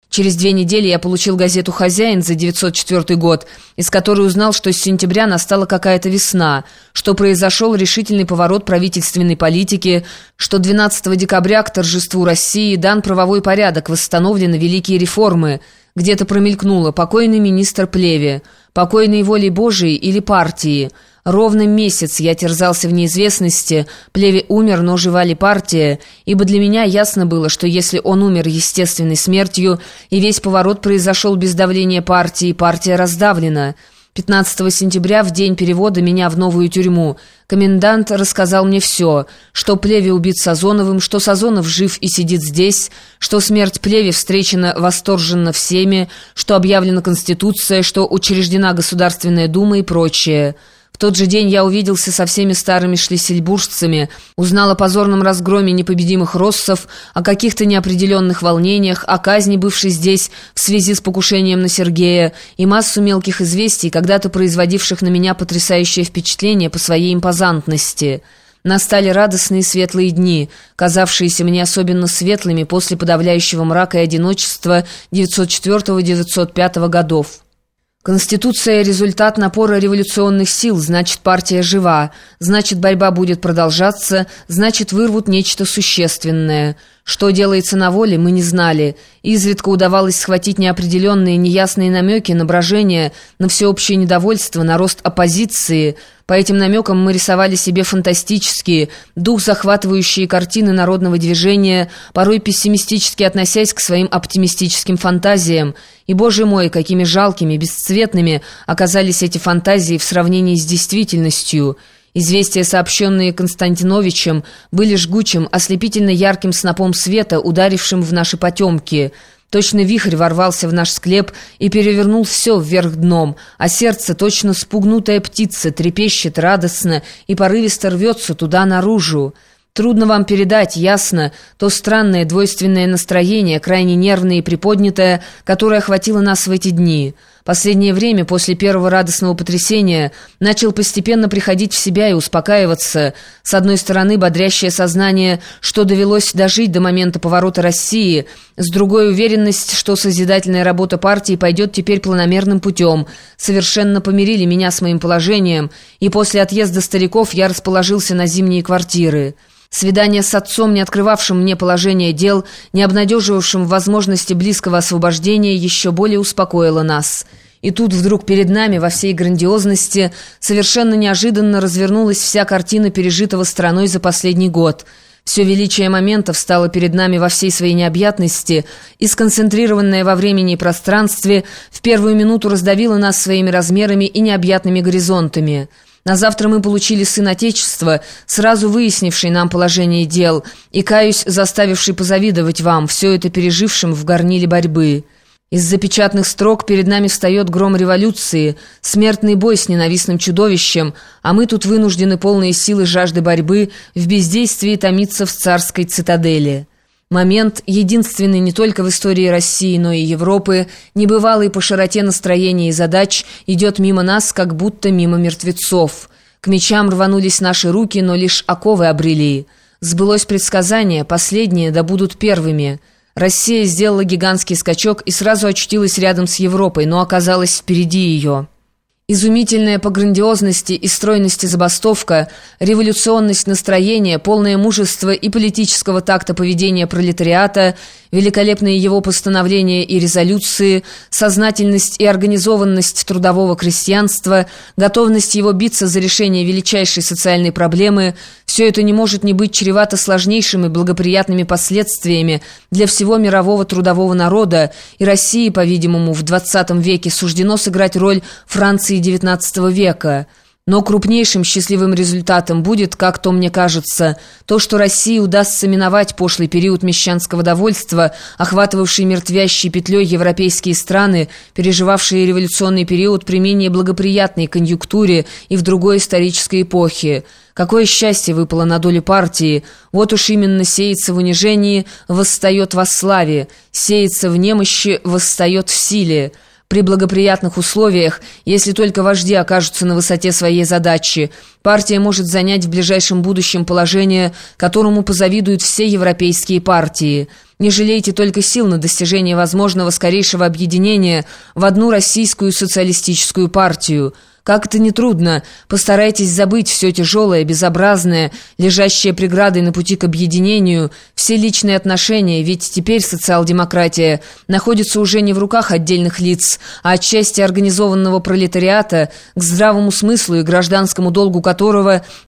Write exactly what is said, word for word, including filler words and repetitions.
Через две недели я получил газету «Хозяин» за девятьсот четвёртый год, из которой узнал, что с сентября настала какая-то весна, что произошел решительный поворот правительственной политики, что двенадцатого декабря к торжеству России дан правовой порядок, восстановлены великие реформы. Где-то промелькнуло «покойный министр Плеве», «покойной волей Божией» или «партии». Ровно месяц я терзался в неизвестности, Плеве умер, но жива ли партия, ибо для меня ясно было, что если он умер естественной смертью, и весь поворот произошел без давления партии, партия раздавлена. пятнадцатого сентября, в день перевода меня в новую тюрьму, комендант рассказал мне все, что Плеве убит Сазоновым, что Сазонов жив и сидит здесь, что смерть Плеве встречена восторженно всеми, что объявлена Конституция, что учреждена Государственная Дума и прочее. В тот же день я увиделся со всеми старыми шлиссельбуржцами, узнал о позорном разгроме непобедимых россов, о каких-то неопределенных волнениях, о казни, бывшей здесь в связи с покушением на Сергея, и массу мелких известий, когда-то производивших на меня потрясающее впечатление по своей импозантности. Настали радостные светлые дни, казавшиеся мне особенно светлыми после подавляющего мрака и одиночества девятьсот четвёртого — девятьсот пятого годов. Конституция – результат напора революционных сил, значит, партия жива, значит, борьба будет продолжаться, значит, вырвут нечто существенное. Что делается на воле, мы не знали. Изредка удавалось схватить неопределенные, неясные намеки на брожение, на всеобщее недовольство, на рост оппозиции. По этим намекам мы рисовали себе фантастические, дух захватывающие картины народного движения, порой пессимистически относясь к своим оптимистическим фантазиям. И, боже мой, какими жалкими, бесцветными оказались эти фантазии в сравнении с действительностью. Известия, сообщенные Константиновичем, были жгучим, ослепительно ярким снопом света, ударившим в наши потемки. Точно вихрь ворвался в наш склеп и перевернул все вверх дном, а сердце, точно спугнутая птица, трепещет радостно и порывисто рвется туда наружу. Трудно вам передать, ясно, то странное двойственное настроение, крайне нервное и приподнятое, которое охватило нас в эти дни. Последнее время, после первого радостного потрясения, начал постепенно приходить в себя и успокаиваться. С одной стороны, бодрящее сознание, что довелось дожить до момента поворота России, с другой — уверенность, что созидательная работа партии пойдет теперь планомерным путем. Совершенно помирили меня с моим положением, и после отъезда стариков я расположился на зимние квартиры. Свидание с отцом, не открывавшим мне положение дел, не обнадеживавшим в возможности близкого освобождения, еще более успокоило нас. И тут вдруг перед нами во всей грандиозности совершенно неожиданно развернулась вся картина пережитого страной за последний год. Все величие моментов стало перед нами во всей своей необъятности и, сконцентрированное во времени и пространстве, в первую минуту раздавило нас своими размерами и необъятными горизонтами. На завтра мы получили сын Отечества, сразу выяснивший нам положение дел, и, каюсь, заставивший позавидовать вам, все это пережившим в горниле борьбы. Из-за печатных строк перед нами встает гром революции, смертный бой с ненавистным чудовищем, а мы тут вынуждены полные силы жажды борьбы в бездействии томиться в царской цитадели. Момент, единственный не только в истории России, но и Европы, небывалый по широте настроений и задач, идет мимо нас, как будто мимо мертвецов. К мечам рванулись наши руки, но лишь оковы обрели. Сбылось предсказание, последние да будут первыми. Россия сделала гигантский скачок и сразу очутилась рядом с Европой, но оказалась впереди ее. Изумительная по грандиозности и стройности забастовка, революционность настроения, полное мужество и политического такта поведения пролетариата, великолепные его постановления и резолюции, сознательность и организованность трудового крестьянства, готовность его биться за решение величайшей социальной проблемы – все это не может не быть чревато сложнейшими благоприятными последствиями для всего мирового трудового народа, и России, по-видимому, в двадцатом веке суждено сыграть роль Франции девятнадцатого века. Но крупнейшим счастливым результатом будет, как то мне кажется, то, что России удастся миновать пошлый период мещанского довольства, охватывавший мертвящей петлей европейские страны, переживавшие революционный период при менее благоприятной конъюнктуре и в другой исторической эпохе. Какое счастье выпало на долю партии! Вот уж именно сеется в унижении, восстает во славе, сеется в немощи, восстает в силе. при благоприятных условиях, если только вожди окажутся на высоте своей задачи, партия может занять в ближайшем будущем положение, которому позавидуют все европейские партии. Не жалейте только сил на достижение возможного скорейшего объединения в одну российскую социалистическую партию. Как это нетрудно, постарайтесь забыть все тяжелое, безобразное, лежащее преградой на пути к объединению, все личные отношения, ведь теперь социал-демократия находится уже не в руках отдельных лиц, а отчасти организованного пролетариата, к здравому смыслу и гражданскому долгу которого